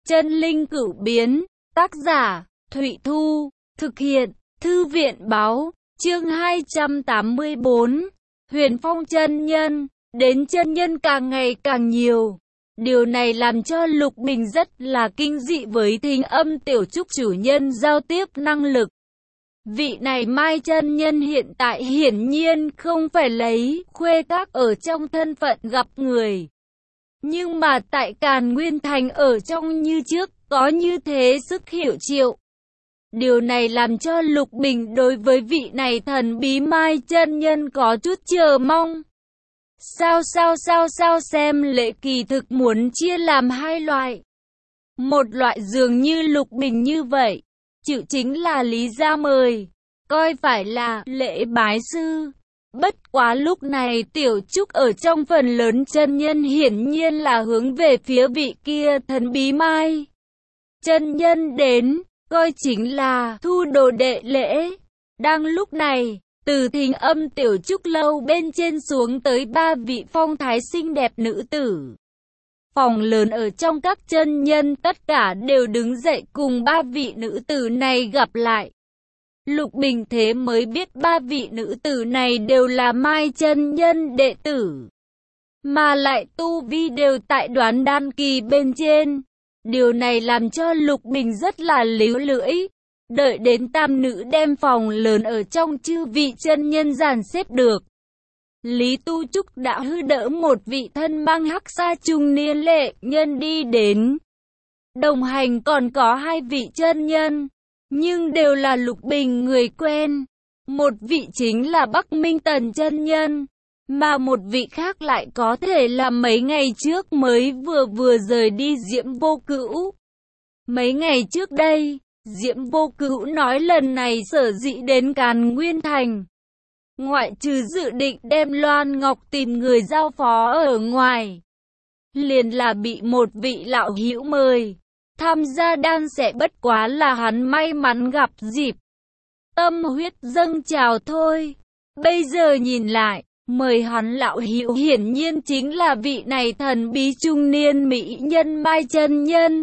Chân linh cửu biến, tác giả, Thụy Thu, thực hiện, Thư viện báo, chương 284, Huyền Phong chân nhân, đến chân nhân càng ngày càng nhiều. Điều này làm cho Lục Bình rất là kinh dị với Thính Âm Tiểu Trúc chủ nhân giao tiếp năng lực. Vị này Mai chân nhân hiện tại hiển nhiên không phải lấy khuê các ở trong thân phận gặp người. Nhưng mà tại Càn Nguyên Thành ở trong như trước, có như thế sức hiệu triệu. Điều này làm cho Lục Bình đối với vị này thần bí Mai chân nhân có chút chờ mong. Sao xem lễ kỳ thực muốn chia làm hai loại. Một loại dường như Lục Bình như vậy, chịu chính là lý gia mời, coi phải là lễ bái sư. Bất quá lúc này Tiểu Trúc ở trong phần lớn chân nhân hiển nhiên là hướng về phía vị kia thần bí Mai chân nhân đến, coi chính là thu đồ đệ lễ. Đang lúc này, từ Thính Âm Tiểu Trúc lâu bên trên xuống tới ba vị phong thái xinh đẹp nữ tử. Phòng lớn ở trong các chân nhân tất cả đều đứng dậy cùng ba vị nữ tử này gặp lại. Lục Bình thế mới biết ba vị nữ tử này đều là Mai chân nhân đệ tử, mà lại tu vi đều tại Đoán Đan kỳ bên trên. Điều này làm cho Lục Bình rất là líu lưỡi. Đợi đến tam nữ đem phòng lớn ở trong chư vị chân nhân dàn xếp được, Lý Tu Trúc đã hư đỡ một vị thân mang hắc sa trung niên lệ nhân đi đến. Đồng hành còn có hai vị chân nhân, nhưng đều là Lục Bình người quen. Một vị chính là Bắc Minh Tần chân nhân, mà một vị khác lại có thể là mấy ngày trước mới vừa rời đi Diễm Vô Cữu. Mấy ngày trước đây, Diễm Vô Cữu nói lần này sở dĩ đến Càn Nguyên Thành, ngoại trừ dự định đem Loan Ngọc tìm người giao phó ở ngoài, liền là bị một vị lão hữu mời tham gia đan sẽ, bất quá là hắn may mắn gặp dịp, tâm huyết dâng trào thôi. Bây giờ nhìn lại, mời hắn lão hữu hiển nhiên chính là vị này thần bí trung niên mỹ nhân Mai chân nhân.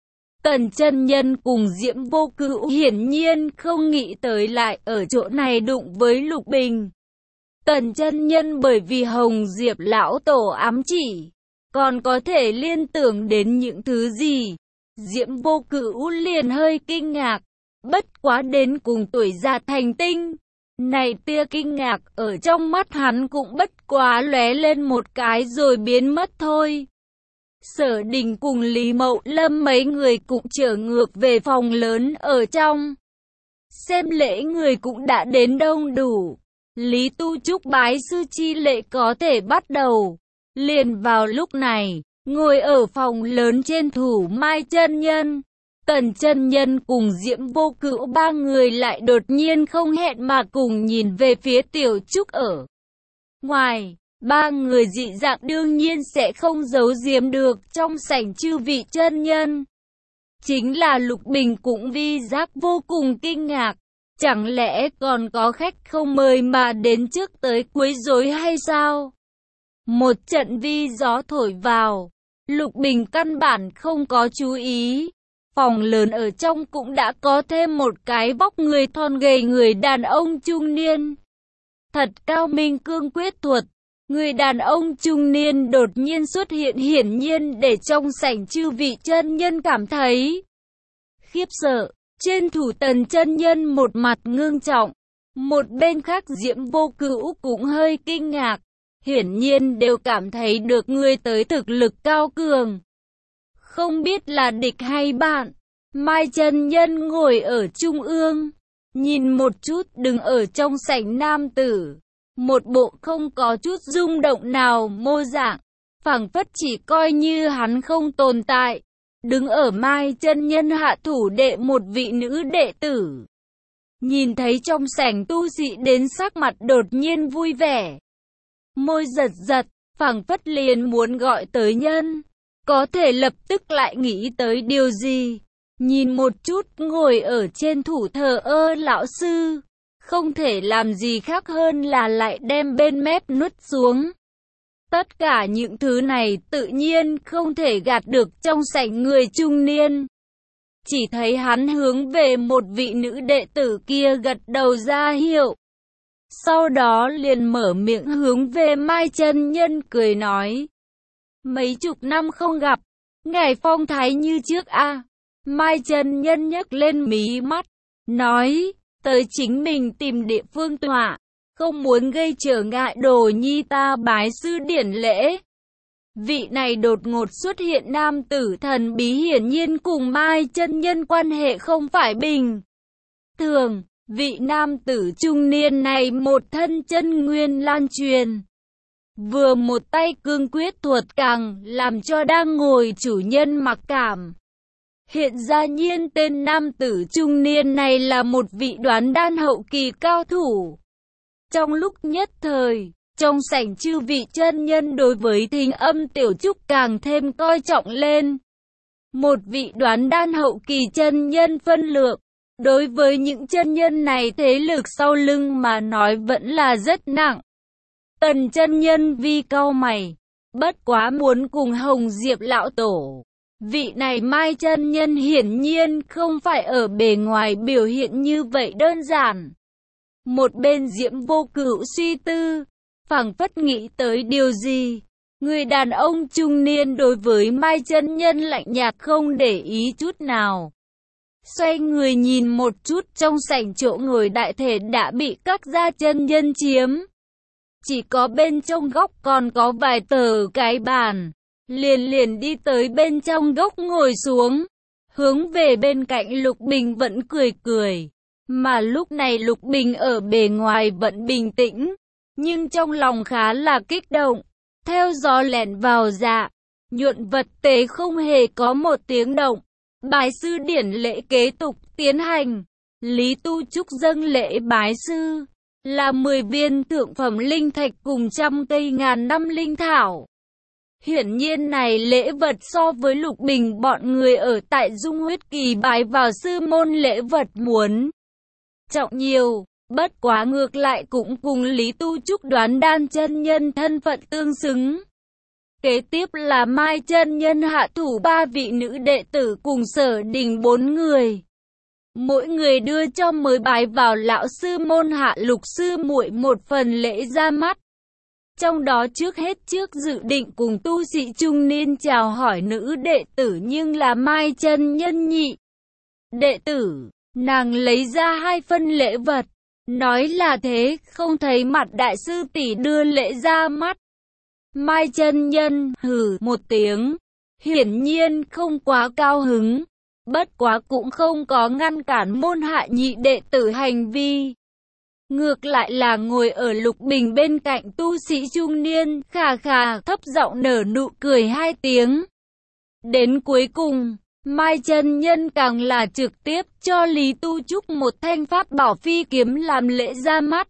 Tần chân nhân cùng Diễm Vô Cữu hiển nhiên không nghĩ tới lại ở chỗ này đụng với Lục Bình. Tần chân nhân bởi vì Hồng Diệp lão tổ ám chỉ, còn có thể liên tưởng đến những thứ gì. Diễm Vô Cữu liền hơi kinh ngạc, bất quá đến cùng tuổi già thành tinh. Này tia kinh ngạc ở trong mắt hắn cũng bất quá lóe lên một cái rồi biến mất thôi. Sở Đình cùng Lý Mậu Lâm mấy người cũng trở ngược về phòng lớn ở trong. Xem lễ người cũng đã đến đông đủ. Lý Tu Trúc bái sư chi lễ có thể bắt đầu. Liền vào lúc này, ngồi ở phòng lớn trên thủ Mai chân nhân, Tần chân nhân cùng Diễm Vô Cữu ba người lại đột nhiên không hẹn mà cùng nhìn về phía Tiểu Trúc ở ngoài. Ba người dị dạng đương nhiên sẽ không giấu giếm được trong sảnh chư vị chân nhân. Chính là Lục Bình cũng vi giác vô cùng kinh ngạc. Chẳng lẽ còn có khách không mời mà đến trước tới quấy rối hay sao? Một trận vi gió thổi vào, Lục Bình căn bản không có chú ý. Phòng lớn ở trong cũng đã có thêm một cái vóc người thon gầy người đàn ông trung niên. Thật cao minh cương quyết thuật. Người đàn ông trung niên đột nhiên xuất hiện hiển nhiên để trong sảnh chư vị chân nhân cảm thấy khiếp sợ. Trên thủ Tần chân nhân một mặt ngưng trọng, một bên khác Diễm Vô Cữu cũng hơi kinh ngạc. Hiển nhiên đều cảm thấy được người tới thực lực cao cường. Không biết là địch hay bạn. Mai chân nhân ngồi ở trung ương, nhìn một chút đứng ở trong sảnh nam tử. Một bộ không có chút rung động nào mô dạng, phảng phất chỉ coi như hắn không tồn tại. Đứng ở Mai chân nhân hạ thủ đệ một vị nữ đệ tử. Nhìn thấy trong sảnh tu sĩ đến sắc mặt đột nhiên vui vẻ. Môi giật giật, phảng phất liền muốn gọi tới nhân. Có thể lập tức lại nghĩ tới điều gì. Nhìn một chút ngồi ở trên thủ thờ ơ lão sư. Không thể làm gì khác hơn là lại đem bên mép nuốt xuống. Tất cả những thứ này tự nhiên không thể gạt được trong sảnh người trung niên. Chỉ thấy hắn hướng về một vị nữ đệ tử kia gật đầu ra hiệu. Sau đó liền mở miệng hướng về Mai chân nhân cười nói. Mấy chục năm không gặp, ngài phong thái như trước a. Mai chân nhân nhấc lên mí mắt, nói, tới chính mình tìm địa phương tọa, không muốn gây trở ngại đồ nhi ta bái sư điển lễ. Vị này đột ngột xuất hiện nam tử thần bí hiển nhiên cùng Mai chân nhân quan hệ không phải bình thường. Vị nam tử trung niên này một thân chân nguyên lan truyền, vừa một tay cương quyết thuật càng làm cho đang ngồi chủ nhân mặc cảm. Hiện ra nhiên tên nam tử trung niên này là một vị đoán đan hậu kỳ cao thủ. Trong lúc nhất thời, trong sảnh chư vị chân nhân đối với Thính Âm Tiểu Trúc càng thêm coi trọng lên. Một vị đoán đan hậu kỳ chân nhân phân lượng, đối với những chân nhân này thế lực sau lưng mà nói vẫn là rất nặng. Tần chân nhân vi cau mày, bất quá muốn cùng Hồng Diệp lão tổ. Vị này Mai chân nhân hiển nhiên không phải ở bề ngoài biểu hiện như vậy đơn giản. Một bên Diễm Vô Cửu suy tư, phảng phất nghĩ tới điều gì. Người đàn ông trung niên đối với Mai chân nhân lạnh nhạt không để ý chút nào. Xoay người nhìn một chút trong sảnh chỗ ngồi đại thể đã bị các gia chân nhân chiếm. Chỉ có bên trong góc còn có vài tờ cái bàn. Liền đi tới bên trong góc ngồi xuống. Hướng về bên cạnh Lục Bình vẫn cười cười. Mà lúc này Lục Bình ở bề ngoài vẫn bình tĩnh. Nhưng trong lòng khá là kích động. Theo gió lẻn vào dạ. Nhuận vật tế không hề có một tiếng động. Bái sư điển lễ kế tục tiến hành. Lý Tu Trúc dâng lễ bái sư. Là 10 viên thượng phẩm linh thạch cùng 100 cây ngàn năm linh thảo. Hiển nhiên này lễ vật so với Lục Bình bọn người ở tại Dung Huyết Kỳ bái vào sư môn lễ vật muốn trọng nhiều. Bất quá ngược lại cũng cùng Lý Tu Trúc đoán đan chân nhân thân phận tương xứng. Kế tiếp là Mai chân nhân hạ thủ 3 vị nữ đệ tử cùng Sở Đình 4 người. Mỗi người đưa cho mới bái vào lão sư môn Hạ Lục sư muội một phần lễ ra mắt. Trong đó trước hết trước dự định cùng tu sĩ trung niên chào hỏi nữ đệ tử nhưng là Mai chân nhân nhị đệ tử, nàng lấy ra 2 phân lễ vật, nói là thế không thấy mặt đại sư tỷ đưa lễ ra mắt. Mai chân nhân hừ một tiếng, hiển nhiên không quá cao hứng. Bất quá cũng không có ngăn cản môn Hạ nhị đệ tử hành vi. Ngược lại là ngồi ở Lục Bình bên cạnh tu sĩ trung niên, khà khà thấp giọng nở nụ cười 2 tiếng. Đến cuối cùng, Mai chân nhân càng là trực tiếp cho Lý Tu Trúc một thanh pháp bảo phi kiếm làm lễ ra mắt.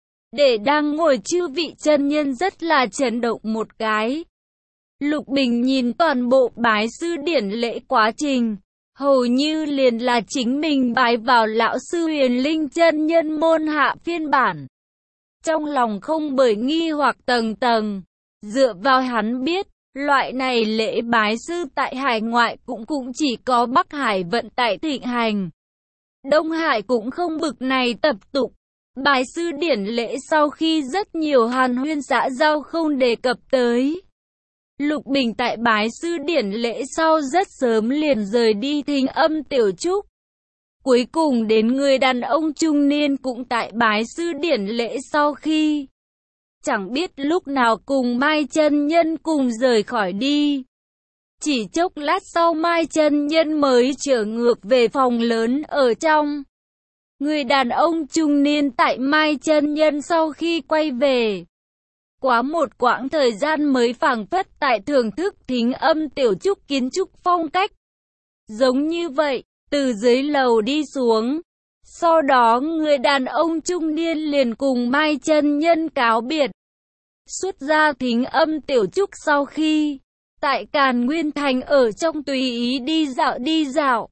Để đang ngồi chư vị chân nhân rất là chấn động một cái. Lục Bình nhìn toàn bộ bái sư điển lễ quá trình. Hầu như liền là chính mình bái vào lão sư Huyền Linh chân nhân môn Hạ phiên bản. Trong lòng không bởi nghi hoặc tầng tầng. Dựa vào hắn biết, loại này lễ bái sư tại hải ngoại cũng chỉ có Bắc Hải vận tại thịnh hành. Đông Hải cũng không bực này tập tục. Bái sư điển lễ sau khi rất nhiều hàn huyên xã giao không đề cập tới. Lục Bình tại bái sư điển lễ sau rất sớm liền rời đi Thính Âm Tiểu Trúc. Cuối cùng đến người đàn ông trung niên cũng tại bái sư điển lễ sau khi chẳng biết lúc nào cùng Mai chân nhân cùng rời khỏi đi. Chỉ chốc lát sau Mai chân nhân mới trở ngược về phòng lớn ở trong. Người đàn ông trung niên tại Mai chân nhân sau khi quay về. Quá một quãng thời gian mới phảng phất tại thưởng thức Thính Âm Tiểu Trúc kiến trúc phong cách. Giống như vậy, từ dưới lầu đi xuống. Sau đó người đàn ông trung niên liền cùng Mai chân nhân cáo biệt. Xuất ra Thính Âm Tiểu Trúc sau khi, tại Càn Nguyên Thành ở trong tùy ý đi dạo.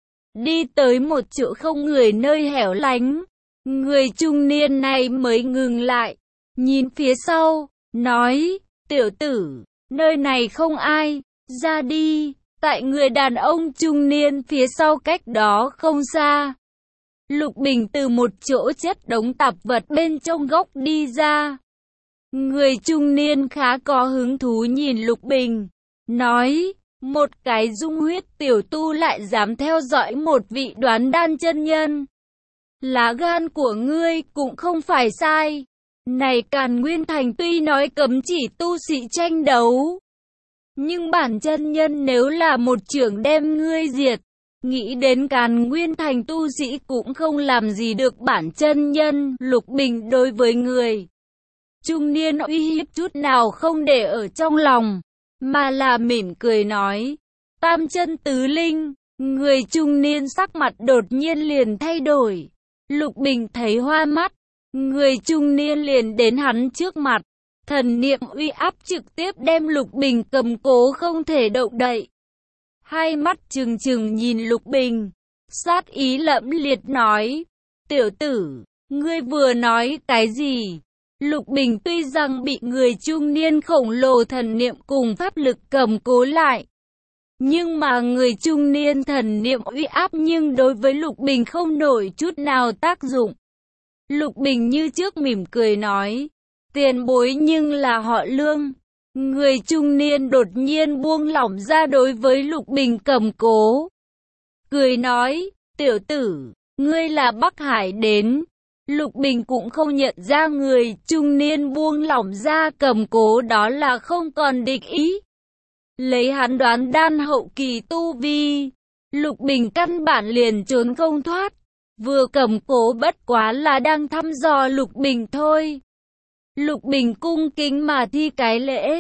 Đi tới một chỗ không người nơi hẻo lánh. Người trung niên này mới ngừng lại. Nhìn phía sau, nói, tiểu tử, nơi này không ai, ra đi. Tại người đàn ông trung niên phía sau cách đó không xa, Lục Bình từ một chỗ chất đống tạp vật bên trong góc đi ra. Người trung niên khá có hứng thú nhìn Lục Bình, nói, một cái dung huyết tiểu tu lại dám theo dõi một vị đoán đan chân nhân. Lá gan của ngươi cũng không phải sai. Này Càn Nguyên Thành tuy nói cấm chỉ tu sĩ tranh đấu, nhưng bản chân nhân nếu là một trưởng đem ngươi diệt, nghĩ đến Càn Nguyên Thành tu sĩ cũng không làm gì được bản chân nhân. Lục Bình đối với người trung niên uy hiếp chút nào không để ở trong lòng, mà là mỉm cười nói, tam chân tứ linh. Người trung niên sắc mặt đột nhiên liền thay đổi. Lục Bình thấy hoa mắt, người trung niên liền đến hắn trước mặt. Thần niệm uy áp trực tiếp đem Lục Bình cầm cố không thể động đậy. Hai mắt trừng trừng nhìn Lục Bình, sát ý lẫm liệt nói, tiểu tử, ngươi vừa nói cái gì? Lục Bình tuy rằng bị người trung niên khổng lồ thần niệm cùng pháp lực cầm cố lại, nhưng mà người trung niên thần niệm uy áp nhưng đối với Lục Bình không nổi chút nào tác dụng. Lục Bình như trước mỉm cười nói, tiền bối nhưng là họ Lương. Người trung niên đột nhiên buông lỏng ra đối với Lục Bình cầm cố, cười nói, tiểu tử, ngươi là Bắc Hải đến. Lục Bình cũng không nhận ra người trung niên buông lỏng ra cầm cố đó là không còn địch ý. Lấy hắn đoán đan hậu kỳ tu vi, Lục Bình căn bản liền trốn không thoát. Vừa cầm cố bất quá là đang thăm dò Lục Bình thôi. Lục Bình cung kính mà thi cái lễ,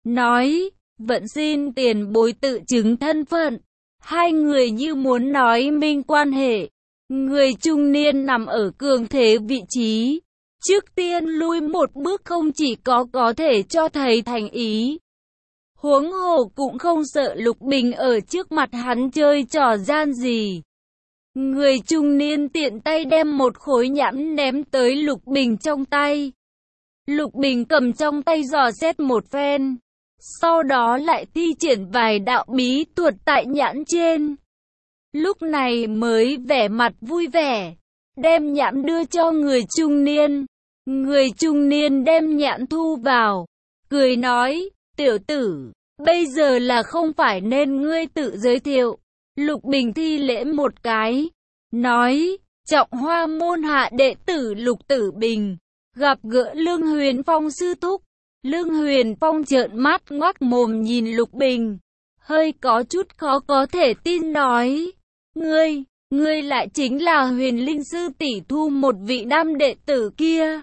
nói, vẫn xin tiền bối tự chứng thân phận. Hai người như muốn nói minh quan hệ. Người trung niên nằm ở cường thế vị trí, trước tiên lui một bước không chỉ có thể cho thấy thành ý, huống hồ cũng không sợ Lục Bình ở trước mặt hắn chơi trò gian gì. Người trung niên tiện tay đem một khối nhẫn ném tới Lục Bình trong tay. Lục Bình cầm trong tay dò xét một phen, sau đó lại thi triển vài đạo bí thuật tại nhẫn trên. Lúc này mới vẻ mặt vui vẻ, đem nhẫn đưa cho người trung niên. Người trung niên đem nhẫn thu vào, cười nói, tiểu tử, bây giờ là không phải nên ngươi tự giới thiệu. Lục Bình thi lễ một cái, nói, Trọng Hoa môn hạ đệ tử Lục Tử Bình, gặp gỡ Lương Huyền Phong sư thúc. Lương Huyền Phong trợn mắt ngoác mồm nhìn Lục Bình, hơi có chút khó có thể tin nói, ngươi lại chính là Huyền Linh sư tỷ thu một vị nam đệ tử kia.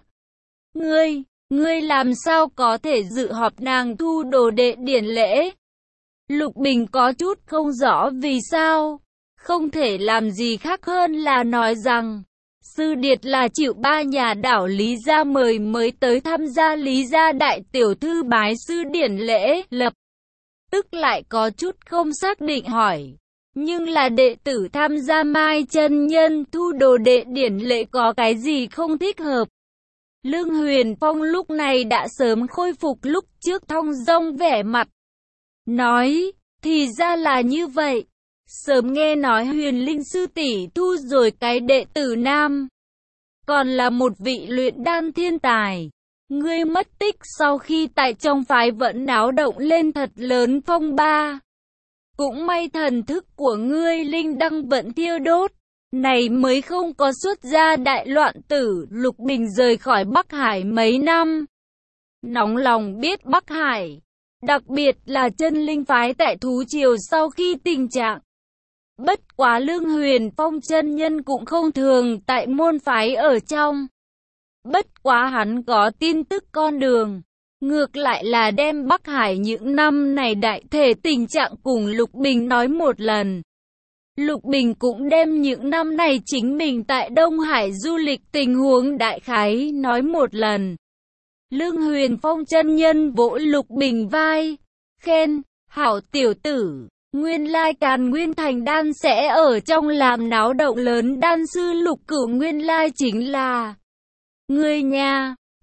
Ngươi làm sao có thể dự họp nàng thu đồ đệ điển lễ? Lục Bình có chút không rõ vì sao, không thể làm gì khác hơn là nói rằng, sư điệt là chịu ba nhà đảo Lý gia mời mới tới tham gia Lý gia đại tiểu thư bái sư điển lễ, lập tức lại có chút không xác định hỏi, nhưng là đệ tử tham gia Mai chân nhân thu đồ đệ điển lễ có cái gì không thích hợp? Lương Huyền Phong lúc này đã sớm khôi phục lúc trước thong dong vẻ mặt, nói, thì ra là như vậy. Sớm nghe nói Huyền Linh sư tỷ thu rồi cái đệ tử nam, còn là một vị luyện đan thiên tài. Ngươi mất tích sau khi tại trong phái vẫn náo động lên thật lớn phong ba. Cũng may thần thức của ngươi linh đăng vẫn thiêu đốt, này mới không có xuất ra đại loạn tử. Lục Bình rời khỏi Bắc Hải mấy năm, nóng lòng biết Bắc Hải, đặc biệt là chân linh phái tại Thú Triều sau khi tình trạng. Bất quá Lương Huyền Phong chân nhân cũng không thường tại môn phái ở trong. Bất quá hắn có tin tức con đường, ngược lại là đem Bắc Hải những năm này đại thể tình trạng cùng Lục Bình nói một lần. Lục Bình cũng đem những năm này chính mình tại Đông Hải du lịch tình huống đại khái nói một lần. Lương Huyền Phong chân nhân vỗ Lục Bình vai, khen, hảo tiểu tử, nguyên lai Càn Nguyên Thành đan sẽ ở trong làm náo động lớn. Đan sư Lục Cửu nguyên lai chính là ngươi nha.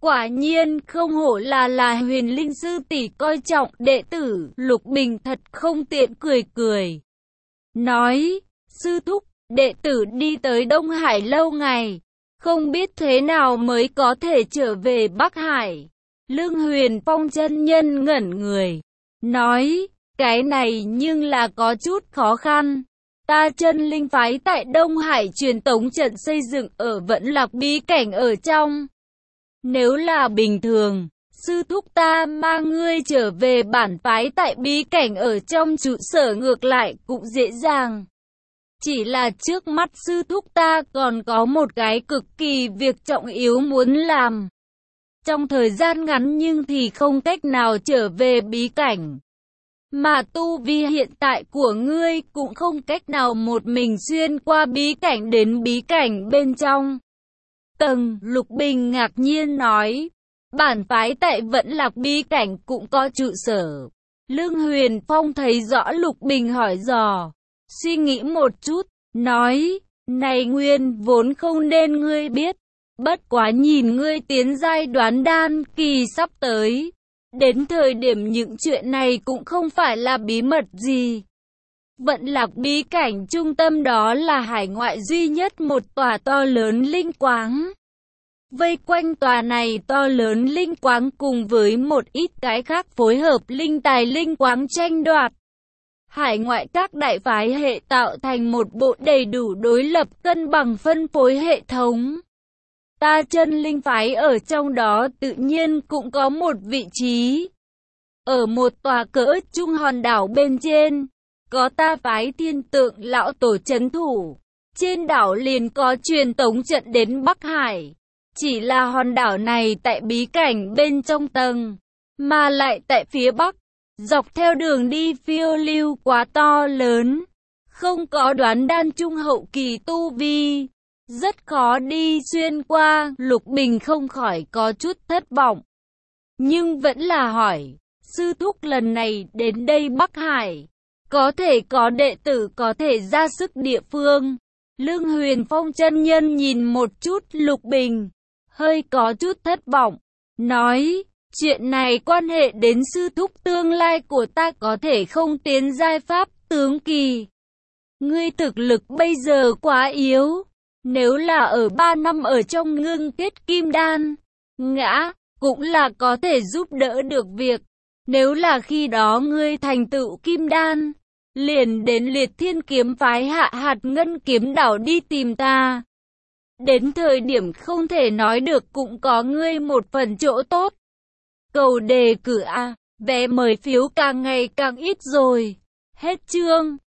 Quả nhiên không hổ là Huyền Linh sư tỷ coi trọng đệ tử. Lục Bình thật không tiện cười cười. Nói, sư thúc, đệ tử đi tới Đông Hải lâu ngày, không biết thế nào mới có thể trở về Bắc Hải. Lương Huyền Phong chân nhân ngẩn người, nói, cái này nhưng là có chút khó khăn. Ta Chân Linh phái tại Đông Hải truyền tống trận xây dựng ở Vẫn Lạc bí cảnh ở trong. Nếu là bình thường, sư thúc ta mang ngươi trở về bản phái tại bí cảnh ở trong trụ sở ngược lại cũng dễ dàng. Chỉ là trước mắt sư thúc ta còn có một cái cực kỳ việc trọng yếu muốn làm. Trong thời gian ngắn nhưng thì không cách nào trở về bí cảnh. Mà tu vi hiện tại của ngươi cũng không cách nào một mình xuyên qua bí cảnh đến bí cảnh bên trong. Lục Bình ngạc nhiên nói, bản phái tại Vẫn Lạc bí cảnh cũng có trụ sở. Lương Huyền Phong thấy rõ Lục Bình hỏi dò, suy nghĩ một chút, nói, này nguyên vốn không nên ngươi biết, bất quá nhìn ngươi tiến giai đoán đan kỳ sắp tới. Đến thời điểm những chuyện này cũng không phải là bí mật gì. Vẫn Lạc bí cảnh trung tâm đó là hải ngoại duy nhất một tòa to lớn linh quáng. Vây quanh tòa này to lớn linh quáng cùng với một ít cái khác phối hợp linh tài linh quáng tranh đoạt. Hải ngoại các đại phái hệ tạo thành một bộ đầy đủ đối lập cân bằng phân phối hệ thống. Ta Chân Linh phái ở trong đó tự nhiên cũng có một vị trí. Ở một tòa cỡ trung hòn đảo bên trên, có ta phái Thiên Tượng lão tổ trấn thủ. Trên đảo liền có truyền tống trận đến Bắc Hải. Chỉ là hòn đảo này tại bí cảnh bên trong tầng, mà lại tại phía Bắc. Dọc theo đường đi phiêu lưu quá to lớn, không có đoán đan trung hậu kỳ tu vi, rất khó đi xuyên qua. Lục Bình không khỏi có chút thất vọng, nhưng vẫn là hỏi, sư thúc lần này đến đây Bắc Hải, có thể có đệ tử có thể ra sức địa phương. Lương Huyền Phong chân nhân nhìn một chút Lục Bình, hơi có chút thất vọng, nói, chuyện này quan hệ đến sư thúc tương lai của ta có thể không tiến giai pháp tướng kỳ. Ngươi thực lực bây giờ quá yếu, nếu là ở 3 năm ở trong ngưng kết kim đan, ngã, cũng là có thể giúp đỡ được việc. Nếu là khi đó ngươi thành tựu kim đan, liền đến Liệt Thiên kiếm phái hạ hạt ngân kiếm đảo đi tìm ta. Đến thời điểm không thể nói được cũng có ngươi một phần chỗ tốt. Cầu đề cử A, vé mời phiếu càng ngày càng ít rồi. Hết chương.